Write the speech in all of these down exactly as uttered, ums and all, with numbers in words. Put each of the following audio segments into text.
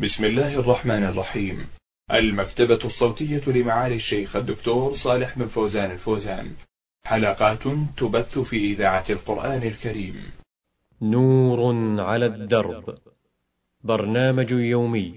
بسم الله الرحمن الرحيم. المكتبة الصوتية لمعالي الشيخ الدكتور صالح بن فوزان الفوزان، حلقات تبث في إذاعة القرآن الكريم. نور على الدرب، برنامج يومي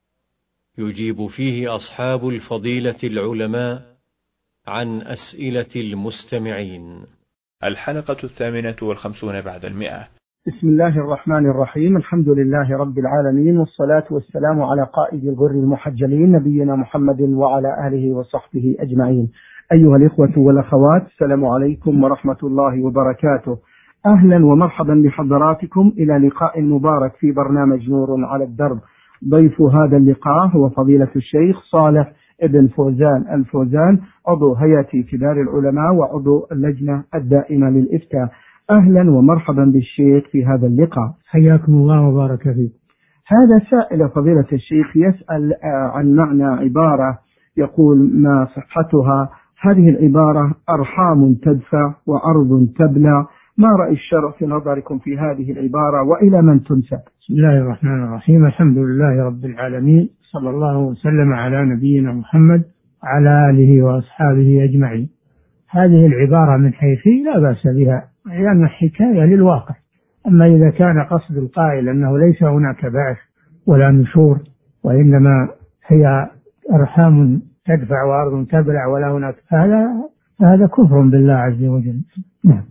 يجيب فيه أصحاب الفضيلة العلماء عن أسئلة المستمعين. الحلقة الثامنة والخمسون بعد المئة. بسم الله الرحمن الرحيم. الحمد لله رب العالمين، والصلاة والسلام على قائد الغر المحجلين نبينا محمد وعلى آله وصحبه أجمعين. أيها الإخوة والأخوات، السلام عليكم ورحمة الله وبركاته. أهلا ومرحبا بحضراتكم إلى لقاء مبارك في برنامج نور على الدرب. ضيف هذا اللقاء هو فضيلة الشيخ صالح ابن فوزان الفوزان، عضو هيئة كبار العلماء وعضو اللجنة الدائمة للإفتاء. أهلا ومرحبا بالشيخ في هذا اللقاء. حياكم الله وبارك فيك. هذا سائل فضيلة الشيخ يسأل عن معنى عبارة يقول ما صحتها. هذه العبارة أرحام تدفع وأرض تبلع، ما رأي الشرع في نظركم في هذه العبارة وإلى من تنسب؟ بسم الله الرحمن الرحيم. الحمد لله رب العالمين، صلى الله وسلم على نبينا محمد وعلى آله وأصحابه أجمعين. هذه العبارة من حيث لا بأس بها، لأنها حكاية للواقع. أما إذا كان قصد القائل أنه ليس هناك بعث ولا نشور، وإنما هي أرحام تدفع وأرض تبلع ولا هناك، فهذا فهذا كفر بالله عز وجل. نعم.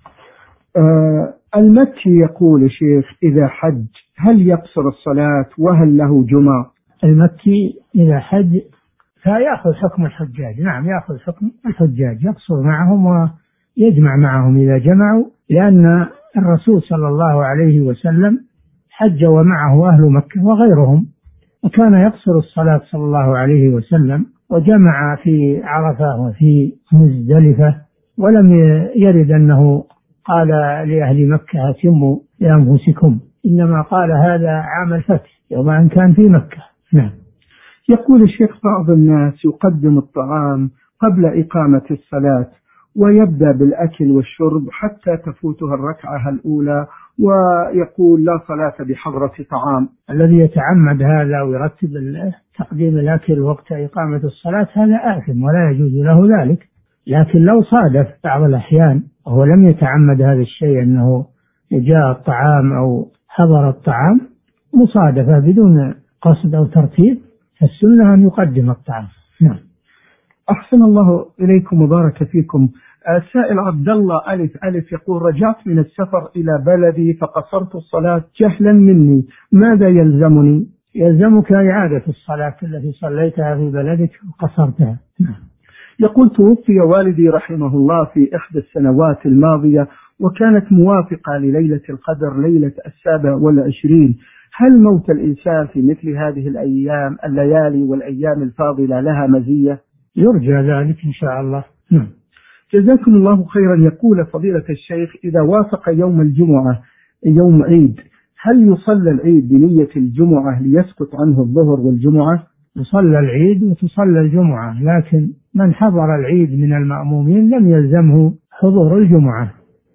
آه المكي يقول شيخ إذا حج هل يقصر الصلاة وهل له جمعة؟ المكي إذا حج فيأخذ حكم الحجاج. نعم، يأخذ حكم الحجاج، يقصر معهم ويجمع معهم إذا جمعوا، لأن الرسول صلى الله عليه وسلم حج ومعه أهل مكة وغيرهم، وكان يقصر الصلاة صلى الله عليه وسلم، وجمع في عرفة وفي مزدلفة، ولم يرد أنه قال لأهل مكة أتموا لأنفسكم، إنما قال هذا عام الفتح يوم أن كان في مكة. نعم. يقول الشيخ بعض الناس يقدم الطعام قبل إقامة الصلاة ويبدأ بالأكل والشرب حتى تفوتها الركعة الأولى، ويقول لا صلاة بحضرة طعام. الذي يتعمد هذا ويرتب تقديم الأكل وقت إقامة الصلاة هذا آثم ولا يجوز له ذلك. لكن لو صادف بعض الأحيان وهو لم يتعمد هذا الشيء، أنه جاء الطعام أو حضر الطعام مصادفة بدون قصد أو ترتيب، فالسنة أن يقدم الطعام. نعم. أحسن الله إليكم وبارك فيكم. السائل عبد الله ألف ألف يقول رجعت من السفر إلى بلدي فقصرت الصلاة جهلا مني، ماذا يلزمني؟ يلزمك إعادة الصلاة التي صليتها في بلدك وقصرتها. نعم. يقول توفي والدي رحمه الله في إحدى السنوات الماضية، وكانت موافقة لليلة القدر ليلة السابع والعشرين. هل موت الإنسان في مثل هذه الأيام الليالي والأيام الفاضلة لها مزية؟ يرجى ذلك إن شاء الله. نعم. جزاكم الله خيرا. يقول فضيلة الشيخ إذا وافق يوم الجمعة يوم عيد هل يصلى العيد بنية الجمعة ليسقط عنه الظهر والجمعة؟ يصلى العيد وتصلى الجمعة، لكن من حضر العيد من المأمومين لم يلزمه حضور الجمعة.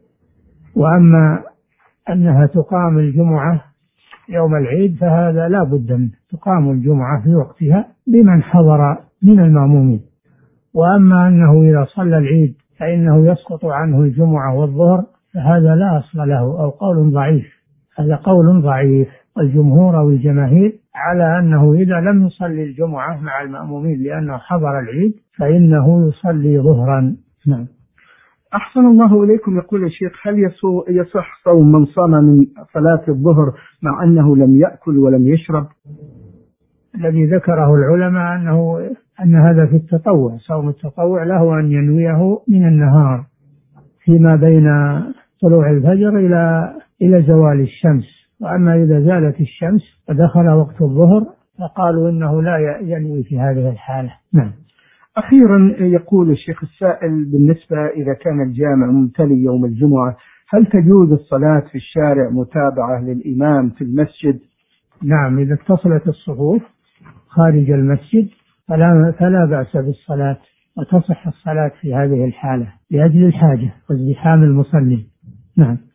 وأما أنها تقام الجمعة يوم العيد فهذا لا بد منه، تقام الجمعة في وقتها بمن حضر من المأمومين. وأما أنه إذا صلى العيد فإنه يسقط عنه الجمعة والظهر فهذا لا أصل له، أو قول ضعيف. هذا قول ضعيف، والجمهور أو الجماهير على أنه إذا لم يصلي الجمعة مع المأمومين لأنه حضر العيد فإنه يصلي ظهرا. نعم. أحسن الله إليكم. يقول الشيخ هل يصح صوم من صام من صلاة الظهر مع أنه لم يأكل ولم يشرب؟ الذي ذكره العلماء أنه أن هذا في التطوع، صوم التطوع له أن ينويه من النهار فيما بين طلوع الفجر إلى إلى زوال الشمس. وأما إذا زالت الشمس ودخل وقت الظهر فقالوا إنه لا ينوي في هذه الحالة. نعم. أخيرا يقول الشيخ السائل بالنسبة إذا كان الجامع ممتلئ يوم الجمعة هل تجوز الصلاة في الشارع متابعة للإمام في المسجد؟ نعم، إذا اتصلت الصفوف خارج المسجد فلا, فلا بأس بالصلاة، وتصح الصلاة في هذه الحالة لأجل الحاجة وازدحام المصلين. نعم.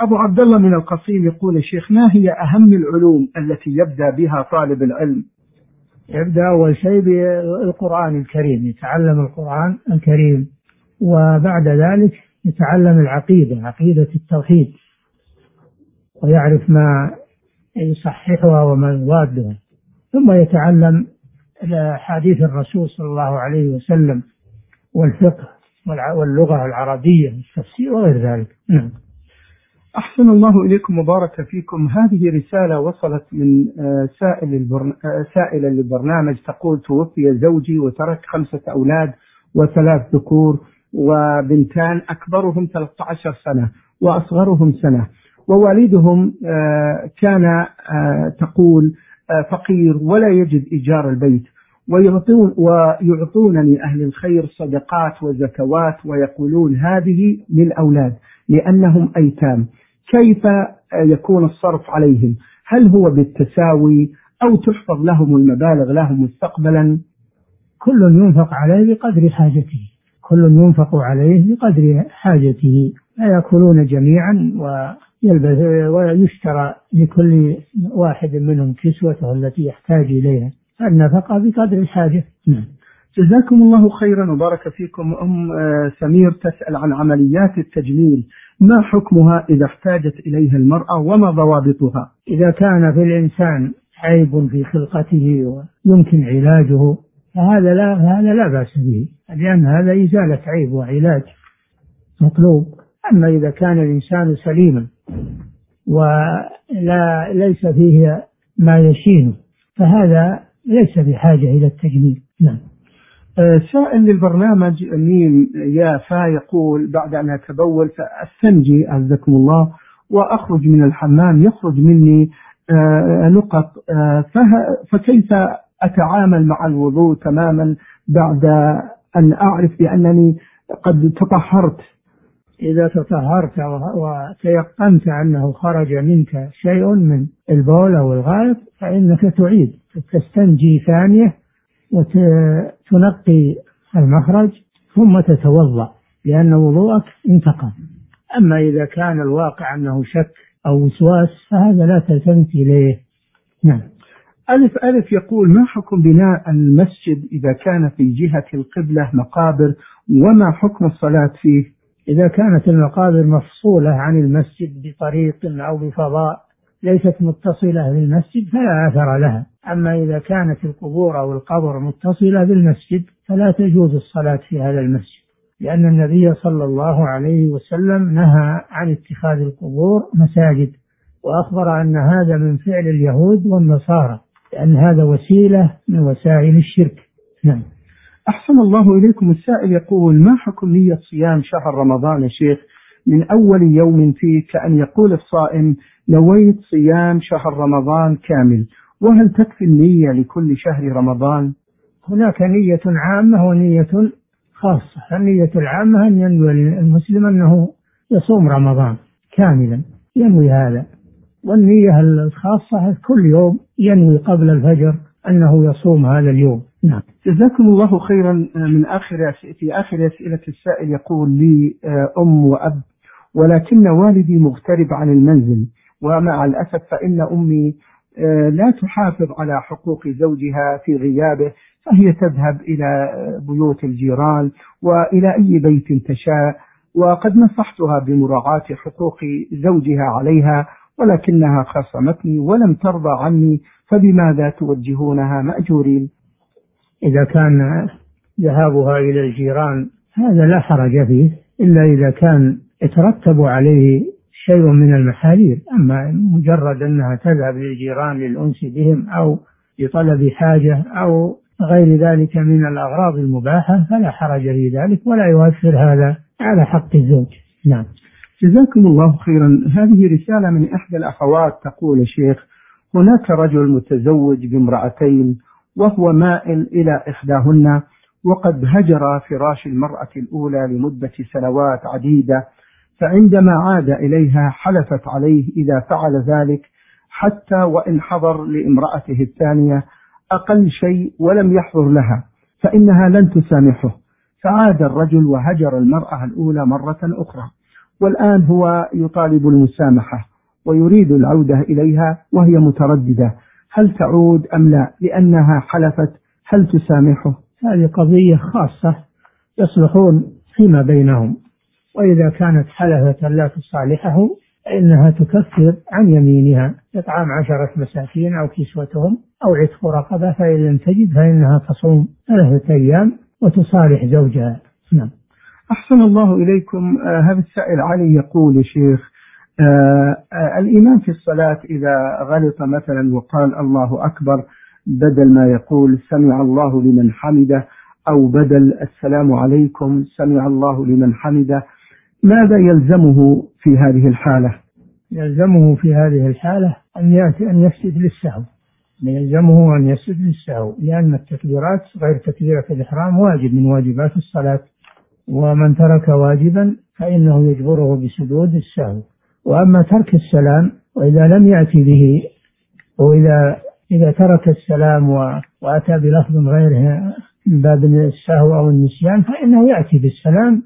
أبو عبد الله من القصيم يقول: الشيخ، ما هي أهم العلوم التي يبدأ بها طالب العلم؟ يبدأ أول شيء بالقرآن الكريم، يتعلم القرآن الكريم، وبعد ذلك يتعلم العقيدة، عقيدة التوحيد، ويعرف ما يصححها وما يضادها، ثم يتعلم حديث الرسول صلى الله عليه وسلم والفقه واللغة العربية والتفسير وغير ذلك. نعم. أحسن الله إليكم وبارك فيكم. هذه رسالة وصلت من سائل البرن... سائلة للبرنامج تقول: توفي زوجي وترك خمسة أولاد وثلاث ذكور وبنتان، أكبرهم ثلاثة عشر سنة وأصغرهم سنة، ووالدهم كان تقول فقير ولا يجد إيجار البيت، ويعطون ويعطونني أهل الخير صدقات وزكوات ويقولون هذه للأولاد لأنهم أيتام، كيف يكون الصرف عليهم؟ هل هو بالتساوي أو تحفظ لهم المبالغ لهم مستقبلا؟ كل ينفق عليه بقدر حاجته، كل ينفق عليه بقدر حاجته، فيأكلون جميعا ويلبس ويشترى لكل واحد منهم كسوته التي يحتاج إليها، النفقة بقدر الحاجة. جزاكم الله خيرا وبارك فيكم. أم سمير تسأل عن عمليات التجميل، ما حكمها إذا احتاجت إليها المرأة وما ضوابطها؟ إذا كان في الإنسان عيب في خلقته ويمكن علاجه فهذا لا هذا لا بأس به، لأن هذا إزالة عيب وعلاج مطلوب. أما إذا كان الإنسان سليما ولا ليس فيه ما يشينه فهذا ليس بحاجة إلى التجميل. نعم. سائل للبرنامج ميم يا فا يقول: بعد أن أتبول فأستنجي أعزكم الله وأخرج من الحمام يخرج مني نقط، فكيف أتعامل مع الوضوء تماما بعد أن أعرف بأنني قد تطهرت؟ إذا تطهرت وتيقنت أنه خرج منك شيء من البول أو الغائط فإنك تعيد تستنجي ثانية وتنقي المخرج ثم تتوضأ لأن وضوءك انتقض. أما إذا كان الواقع أنه شك أو وسواس فهذا لا تلتفت إليه. نعم. ألف ألف يقول: ما حكم بناء المسجد إذا كان في جهة القبلة مقابر، وما حكم الصلاة فيه؟ إذا كانت المقابر مفصولة عن المسجد بطريق أو بفضاء ليست متصلة بالمسجد فلا أثر لها. أما إذا كانت القبور أو القبر متصلة بالمسجد فلا تجوز الصلاة في هذا المسجد، لأن النبي صلى الله عليه وسلم نهى عن اتخاذ القبور مساجد، وأخبر أن هذا من فعل اليهود والنصارى، لأن هذا وسيلة من وسائل الشرك. نعم. أحسن الله إليكم. السائل يقول: ما حكم نية صيام شهر رمضان يا شيخ من أول يوم فيه، كأن يقول الصائم نويت صيام شهر رمضان كامل، وهل تكفي النية لكل شهر رمضان؟ هناك نية عامة ونية خاصة. النية العامة أن ينوي المسلم أنه يصوم رمضان كاملا، ينوي هذا. والنية الخاصة كل يوم ينوي قبل الفجر أنه يصوم هذا اليوم. نعم. جزاكم الله خيرا. من آخر في آخر أسئلة السائل يقول: لي أم وأب ولكن والدي مغترب عن المنزل، ومع الأسف فإن أمي لا تحافظ على حقوق زوجها في غيابه، فهي تذهب إلى بيوت الجيران وإلى أي بيت تشاء، وقد نصحتها بمراعاة حقوق زوجها عليها ولكنها خصمتني ولم ترضى عني، فبماذا توجهونها مأجورين؟ إذا كان ذهابها إلى الجيران هذا لا حرج فيه، إلا إذا كان يترتب عليه شيء من المحاذير. أما مجرد أنها تذهب للجيران للأنس بهم أو لطلب حاجة أو غير ذلك من الأغراض المباحة فلا حرج في ذلك، ولا يؤثر هذا على حق الزوج. نعم. جزاكم الله خيرا. هذه رسالة من إحدى الأخوات تقول: يا شيخ، هناك رجل متزوج بامرأتين وهو مائل إلى إحداهن، وقد هجر فراش المرأة الأولى لمدة سنوات عديدة، فعندما عاد إليها حلفت عليه إذا فعل ذلك حتى وإن حضر لامرأته الثانية أقل شيء ولم يحضر لها فإنها لن تسامحه، فعاد الرجل وهجر المرأة الأولى مرة أخرى، والآن هو يطالب المسامحة ويريد العودة إليها وهي مترددة، هل تعود أم لا؟ لأنها حلفت، هل تسامحه؟ هذه قضية خاصة يصلحون فيما بينهم، وإذا كانت حلفت لا تصالحه فإنها تكفر عن يمينها إطعام عشرة مساكين أو كسوتهم أو عتق رقبة، فإن لم تجد فإنها تصوم ثلاثة أيام وتصالح زوجها. نعم. أحسن الله إليكم. آه هذا السائل علي يقول يا شيخ، آه آه الإمام في الصلاة إذا غلط مثلا وقال الله أكبر بدل ما يقول سمع الله لمن حمده، أو بدل السلام عليكم سمع الله لمن حمده، ماذا يلزمه في هذه الحالة؟ يلزمه في هذه الحالة أن يأتي أن يسجد للسهو، يلزمه أن يسجد للسهو، لأن التكبيرات غير تكبيرة الإحرام واجب من واجبات الصلاة، ومن ترك واجبا فإنه يجبره بسجود السهو. وأما ترك السلام وإذا لم يأتي به، وإذا إذا ترك السلام وأتى بلفظ غيره من باب السهو أو النسيان فإنه يأتي بالسلام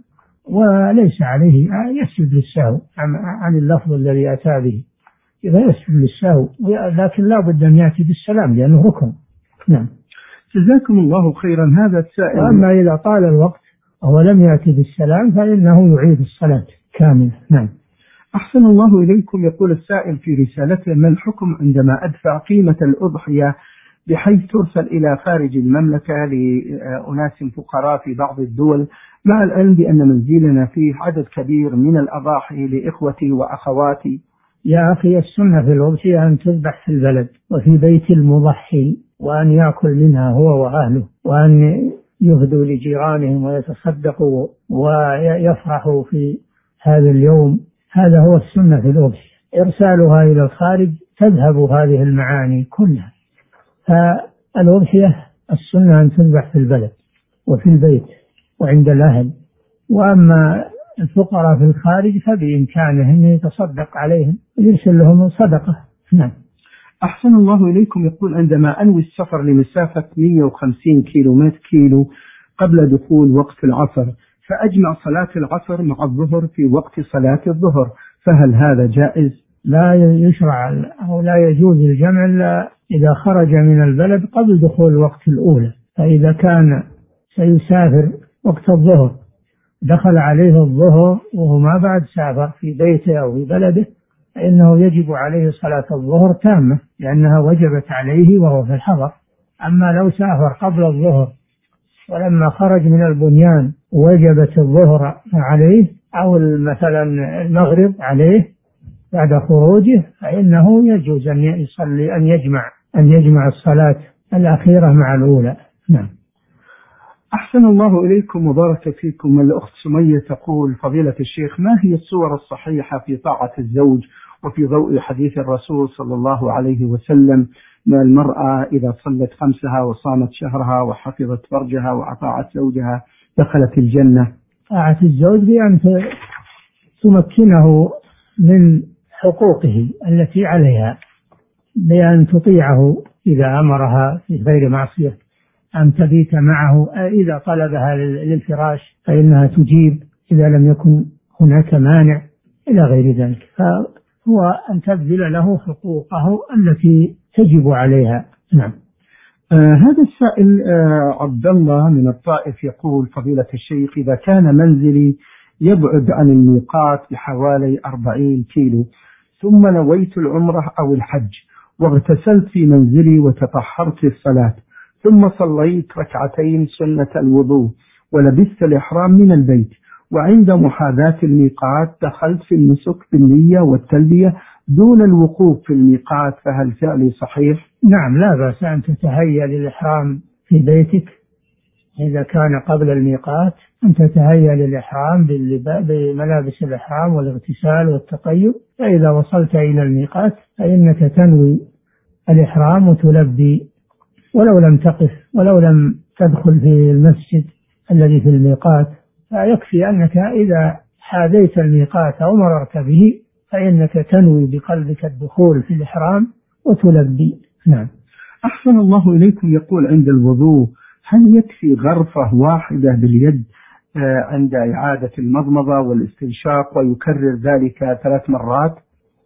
وليس عليه يسجد للسهو عن اللفظ الذي أتى به، إذا يسجد للسهو، لكن لا بد أن يأتي بالسلام لأنه ركن. نعم. جزاكم الله خيرا. هذا السائل. وأما إذا طال الوقت وهو لم يأتي بالسلام فإنه يعيد الصلاة كاملة. نعم. أحسن الله إليكم. يقول السائل في رسالته: ما الحكم عندما أدفع قيمة الأضحية بحيث ترسل إلى خارج المملكة لأناس فقراء في بعض الدول، مع العلم بأن منزلنا فيه عدد كبير من الأضاحي لإخوتي وأخواتي؟ يا أخي، السنة في الأضحية أن تذبح في البلد وفي بيت المضحي، وأن يأكل منها هو وأهله، وأن يهدوا لجيرانهم ويتصدقوا ويفرحوا في هذا اليوم. هذا هو السنة في الأضحية. إرسالها إلى الخارج تذهب هذه المعاني كلها. فالأضحية السنة أن تذبح في البلد وفي البيت وعند الأهل، وأما الفقراء في الخارج فبإمكانه أن يتصدق عليهم ويرسل لهم صدقة. نعم. أحسن الله إليكم. يقول: عندما أنوي السفر لمسافة مئة وخمسين كيلومتر كيلو قبل دخول وقت العصر، فأجمع صلاة العصر مع الظهر في وقت صلاة الظهر، فهل هذا جائز؟ لا يشرع أو لا يجوز الجمع إلا إذا خرج من البلد قبل دخول وقت الأولى. فإذا كان سيسافر وقت الظهر دخل عليه الظهر وهو ما بعد سافر في بيته أو في بلده، فإنه يجب عليه صلاة الظهر تامة لأنها وجبت عليه وهو في الحضر. أما لو سافر قبل الظهر ولما خرج من البنيان وجبت الظهر عليه أو مثلا المغرب عليه بعد خروجه، فإنه يجوز أن يصلي أن يجمع أن يجمع الصلاة الأخيرة مع الأولى. نعم. أحسن الله إليكم وبارك فيكم. الأخت سمية تقول: فضيلة الشيخ، ما هي الصور الصحيحة في طاعة الزوج وفي ضوء حديث الرسول صلى الله عليه وسلم ما المرأة إذا صلت خمسها وصامت شهرها وحفظت فرجها وأطاعت زوجها دخلت الجنة؟ طاعة الزوج بأن تمكنه من حقوقه التي عليها، بأن تطيعه إذا أمرها في غير معصية، أن تبيت معه إذا طلبها للفراش فإنها تجيب إذا لم يكن هناك مانع إلى غير ذلك. فهو أن تبذل له حقوقه التي تجب عليها. نعم. آه هذا السائل آه عبد الله من الطائف يقول: فضيلة الشيخ، إذا كان منزلي يبعد عن الميقات بحوالي أربعين كيلو، ثم نويت العمرة أو الحج واغتسلت في منزلي وتطهرت للصلاة، ثم صليت ركعتين سنة الوضوء ولبست الإحرام من البيت، وعند محاذاة الميقات دخلت في النسك بالنية والتلبية دون الوقوف في الميقات، فهل فعلي صحيح؟ نعم، لا بأس أن تتهيأ للإحرام في بيتك إذا كان قبل الميقات، أن تتهيأ للإحرام بملابس الإحرام والاغتسال والتطيب، فإذا وصلت إلى الميقات فإنك تنوي الإحرام وتلبي، ولو لم تقف ولو لم تدخل في المسجد الذي في الميقات، فيكفي أنك إذا حاذيت الميقات أو مررت به فإنك تنوي بقلبك الدخول في الإحرام وتلبي. نعم. أحسن الله إليكم. يقول: عند الوضوء هل يكفي غرفة واحدة باليد عند إعادة المضمضة والاستنشاق ويكرر ذلك ثلاث مرات؟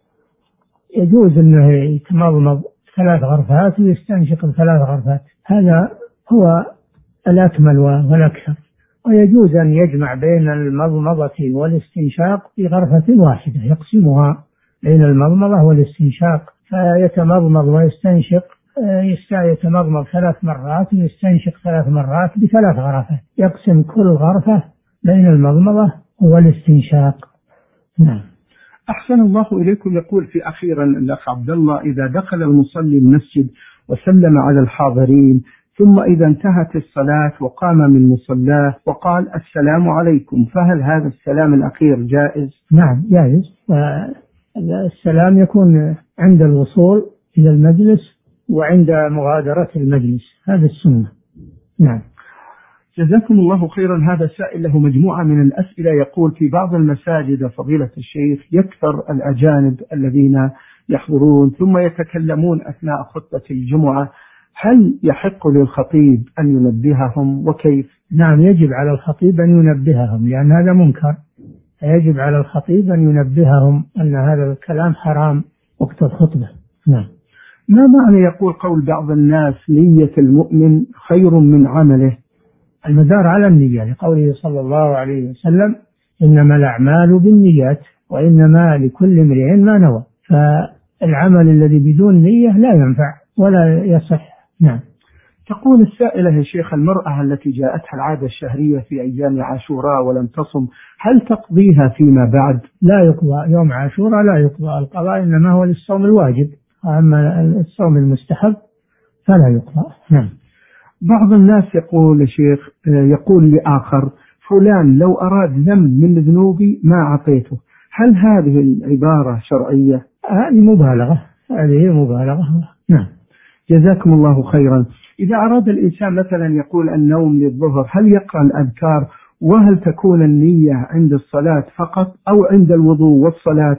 يجوز أنه يتمضمض ثلاث غرفات ويستنشق ثلاث غرفات، هذا هو الأكمل والأكثر. ويجوز أن يجمع بين المضمضة والاستنشاق في غرفة واحدة، يقسمها بين المضمضة والاستنشاق، فيتمضمض ويستنشق، يتمضمض ثلاث مرات ويستنشق ثلاث مرات بثلاث غرفات، يقسم كل غرفة بين المضمضة والاستنشاق. نعم. أحسن الله إليكم. يقول في أخيرا الأخ عبد الله: إذا دخل المصلي المسجد وسلم على الحاضرين ثم إذا انتهت الصلاة وقام من مصلاه وقال السلام عليكم، فهل هذا السلام الأخير جائز؟ نعم جائز. السلام يكون عند الوصول إلى المجلس وعند مغادرة المجلس، هذا السنة. نعم. جزاكم الله خيرا. هذا سائل له مجموعة من الأسئلة، يقول: في بعض المساجد فضيلة الشيخ يكثر الأجانب الذين يحضرون ثم يتكلمون أثناء خطبة الجمعة، هل يحق للخطيب أن ينبههم وكيف؟ نعم يجب على الخطيب أن ينبههم، لأن هذا منكر، يجب على الخطيب أن ينبههم أن هذا الكلام حرام وقت الخطبة. نعم. ما معنى يقول قول بعض الناس نية المؤمن خير من عمله؟ المدار على النية، لقوله صلى الله عليه وسلم: إنما الأعمال بالنيات وإنما لكل امرئ ما نوى. فالعمل الذي بدون نية لا ينفع ولا يصح. نعم. تقول السائلة: يا شيخ، المرأة التي جاءتها العادة الشهرية في أيام عاشوراء ولم تصم، هل تقضيها فيما بعد؟ لا يقضى يوم عاشوراء، لا يقضى القضاء، إنما هو للصوم الواجب، أما الصوم المستحب فلا يقضى. نعم. بعض الناس يقول يا شيخ، يقول لآخر: فلان لو أراد ذنب من ذنوبي ما أعطيته، هل هذه العبارة شرعية؟ هذه مبالغة، هذه مبالغة. نعم. جزاكم الله خيرا. إذا أراد الإنسان مثلا يقول النوم للظهر، هل يقرأ الأذكار؟ وهل تكون النية عند الصلاة فقط أو عند الوضوء والصلاة؟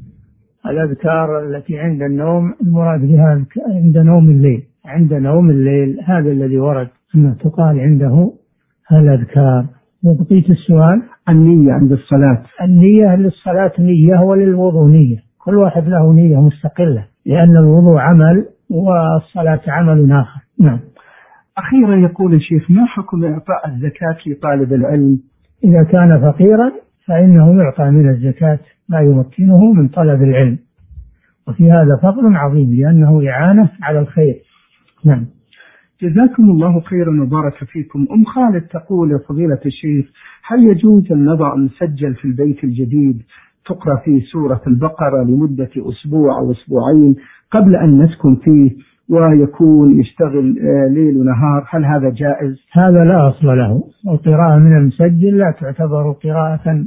الأذكار التي عند النوم المراد بها عند نوم الليل، عند نوم الليل هذا الذي ورد أنه تقال عنده الأذكار. وبقية السؤال: النية عند الصلاة. النية للصلاة نية وللوضوء نية، كل واحد له نية مستقلة، لأن الوضوء عمل والصلاة عمل آخر. نعم. أخيرا يقول الشيخ: ما حكم إعطاء الزكاة لطالب العلم؟ إذا كان فقيرا فإنه يعطى من الزكاة ما يمكنه من طلب العلم، وفي هذا فضل عظيم لأنه إعانة على الخير. نعم. جزاكم الله خيرا وبارك فيكم. أم خالد تقول: يا فضيلة الشيخ، هل يجوز أن نضع مسجل في البيت الجديد تقرأ فيه سورة البقرة لمدة أسبوع أو أسبوعين قبل أن نسكن فيه ويكون يشتغل ليل ونهار، هل هذا جائز؟ هذا لا أصل له. القراءة من المسجل لا تعتبر قراءة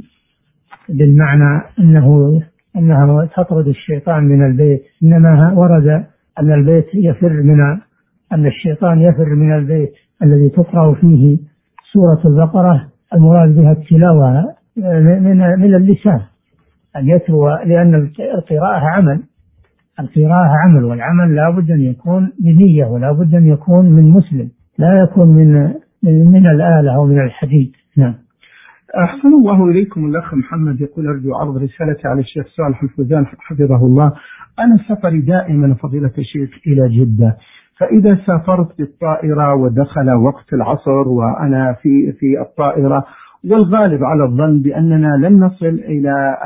بالمعنى أنه أنها تطرد الشيطان من البيت، إنما ورد أن البيت يفر من أن الشيطان يفر من البيت الذي تقرأ فيه سورة البقرة، المراد بها التلاوة من من اللسان أن يتلو، لأن القراءة عمل، القراءة عمل، والعمل لا بد أن يكون بنية ولا بد أن يكون من مسلم، لا يكون من من الآلة أو من الحديد. نعم. أحسن الله إليكم. الأخ محمد يقول: أرجو عرض رسالتي على الشيخ صالح الفوزان حفظه الله. أنا سفري دائما فضيلة الشيخ إلى جدة، فإذا سافرت بالطائرة ودخل وقت العصر وأنا في في الطائرة، والغالب على الظن بأننا لن نصل إلى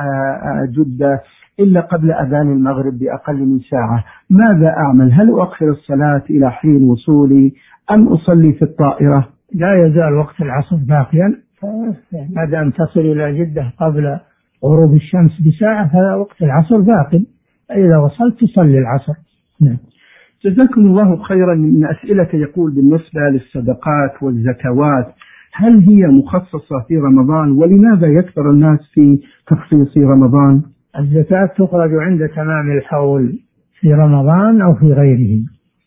جدة إلا قبل أذان المغرب بأقل من ساعة، ماذا أعمل؟ هل أؤخر الصلاة إلى حين وصولي أم أصلي في الطائرة؟ لا يزال وقت العصر باقيا، ما دام تصل إلى جدة قبل غروب الشمس بساعة هذا وقت العصر باقي، إذا وصلت تصلي العصر. نعم. جزاكم الله خيرا. من أسئلة يقول: بالنسبة للصدقات والزكوات، هل هي مخصصة في رمضان؟ ولماذا يكثر الناس في تخصيص رمضان؟ الزكاة تخرج عند تمام الحول في رمضان أو في غيره،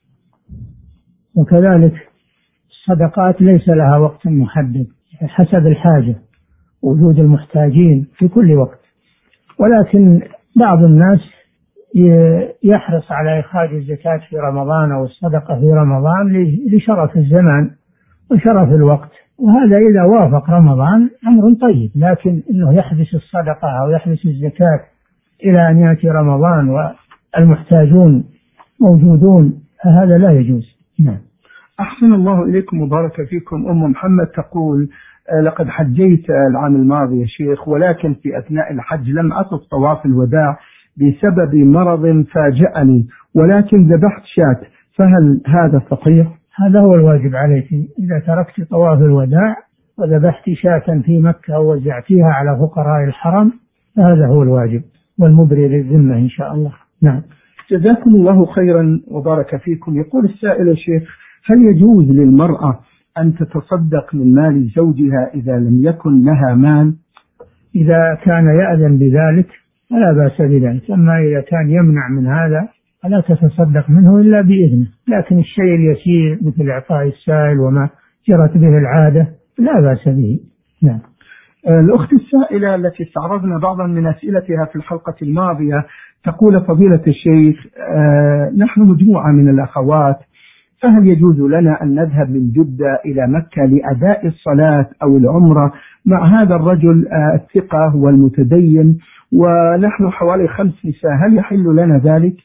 وكذلك الصدقات ليس لها وقت محدد، حسب الحاجة، وجود المحتاجين في كل وقت، ولكن بعض الناس يحرص على إخراج الزكاة في رمضان أو الصدقة في رمضان لشرف الزمان وشرف الوقت، وهذا إذا وافق رمضان أمر طيب، لكن إنه يحبس الصدقة أو يحبس الزكاة إلى أن يأتي رمضان والمحتاجون موجودون، هذا لا يجوز. نعم. أحسن الله إليكم وبارك فيكم. أم محمد تقول لقد حجيت العام الماضي يا شيخ، ولكن في أثناء الحج لم أطف طواف الوداع بسبب مرض فاجأني، ولكن ذبحت شاة، فهل هذا صحيح؟ هذا هو الواجب عليك، إذا تركت طواف الوداع وذبحت شاة في مكة ووزعتها على فقراء الحرم فهذا هو الواجب والمبرر للذمة إن شاء الله. نعم. جزاكم الله خيرا وبارك فيكم. يقول السائل يا شيخ، هل يجوز للمرأة أن تتصدق من مال زوجها إذا لم يكن لها مال؟ إذا كان يأذن بذلك فلا بأس بذلك، أما إذا كان يمنع من هذا فلا تتصدق منه إلا بإذنه، لكن الشيء اليسير مثل إعطاء السائل وما جرت به العادة لا بأس به. نعم. الأخت السائلة التي استعرضنا بعضا من أسئلتها في الحلقة الماضية تقول فضيلة الشيخ، آه نحن مجموعة من الأخوات، فهل يجوز لنا أن نذهب من جدة إلى مكة لأداء الصلاة أو العمرة مع هذا الرجل آه الثقة والمتدين، ونحن حوالي خمس نساء، هل يحل لنا ذلك؟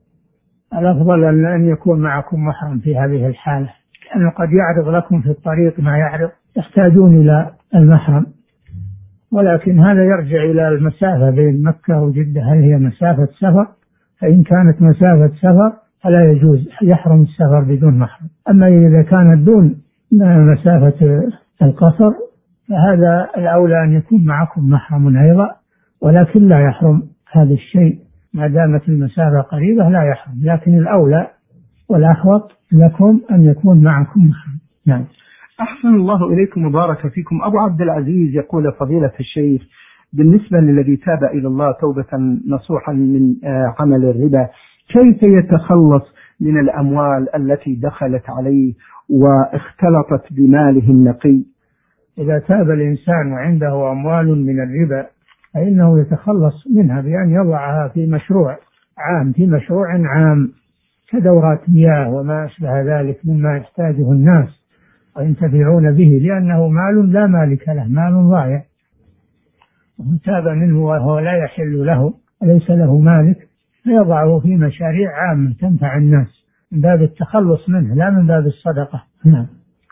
الأفضل أن يكون معكم محرم في هذه الحالة، لأنه قد يعرض لكم في الطريق ما يعرض، تحتاجون إلى المحرم. ولكن هذا يرجع إلى المسافة بين مكة وجدة، هل هي مسافة سفر؟ فإن كانت مسافة سفر فلا يجوز، يحرم السفر بدون محرم. أما إذا كانت دون مسافة القصر فهذا الأولى أن يكون معكم محرم أيضا، ولكن لا يحرم هذا الشيء ما دامت المسافة قريبة، لا يحرم، لكن الأولى والأحوط لكم أن يكون معكم محرم. نعم. أحسن الله إليكم وبارك فيكم. أبو عبد العزيز يقول فضيلة الشيخ، بالنسبة للذي تاب إلى الله توبة نصوحا من عمل الربا، كيف يتخلص من الأموال التي دخلت عليه واختلطت بماله النقي؟ إذا تاب الإنسان وعنده أموال من الربا فإنه يتخلص منها بأن يضعها في مشروع عام، في مشروع عام كدورات مياه وما أشبه ذلك مما يحتاجه الناس وينتفعون به، لأنه مال لا مالك له، مال ضائع، ومن تاب منه وهو لا يحل له وليس له مالك فيضعه في مشاريع عامة تنفع الناس من باب التخلص منه لا من باب الصدقة. نعم.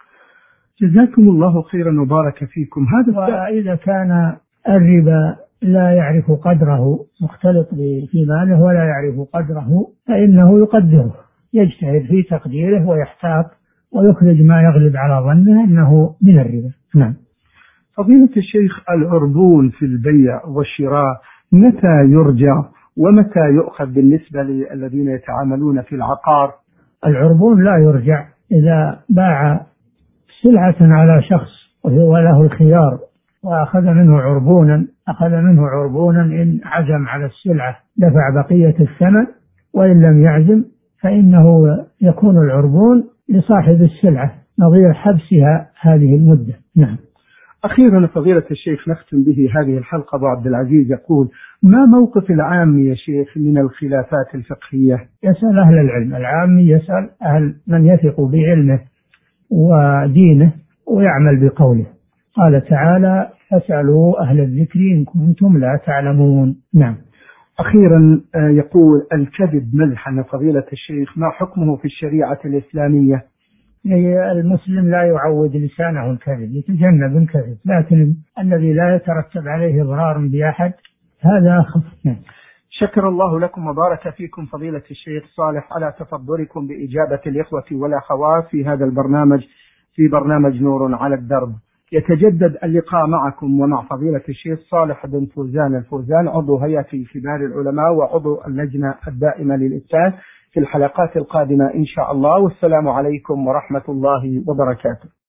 جزاكم الله خيرا وبارك فيكم. هذا وإذا كان الربا لا يعرف قدره، مختلط في ماله ولا يعرف قدره، فإنه يقدره، يجتهد في تقديره ويحتاط ويخرج ما يغلب على ظنه أنه من الربا. نعم. فضيلة الشيخ، العربون في البيع والشراء متى يرجع ومتى يؤخذ بالنسبة للذين يتعاملون في العقار؟ العربون لا يرجع، إذا باع سلعة على شخص وله الخيار وأخذ منه عربونا، أخذ منه عربونا إن عزم على السلعة دفع بقية الثمن، وإن لم يعزم فإنه يكون العربون لصاحب السلعة نظير حبسها هذه المدة. نعم. أخيرا فضيلة الشيخ نختم به هذه الحلقة. أبو عبد العزيز يقول، ما موقف العامي يا شيخ من الخلافات الفقهية؟ يسأل أهل العلم، العامي يسأل أهل من يثق بعلمه ودينه ويعمل بقوله، قال تعالى فاسألوا أهل الذكر إن كنتم لا تعلمون. نعم. أخيرا يقول، الكذب مزحا فضيلة الشيخ ما حكمه في الشريعة الإسلامية؟ المسلم لا يعود لسانه الكذب، يتجنب الكذب، لكن الذي لا يترتب عليه إضرار بأحد هذا أخف. شكر الله لكم وبارك فيكم فضيلة الشيخ صالح على تفضلكم بإجابة الإخوة والأخوات في هذا البرنامج، في برنامج نور على الدرب. يتجدد اللقاء معكم ومع فضيلة الشيخ صالح بن فوزان الفوزان، عضو هيئة كبار العلماء وعضو اللجنة الدائمة للإفتاء، في الحلقات القادمة إن شاء الله. والسلام عليكم ورحمة الله وبركاته.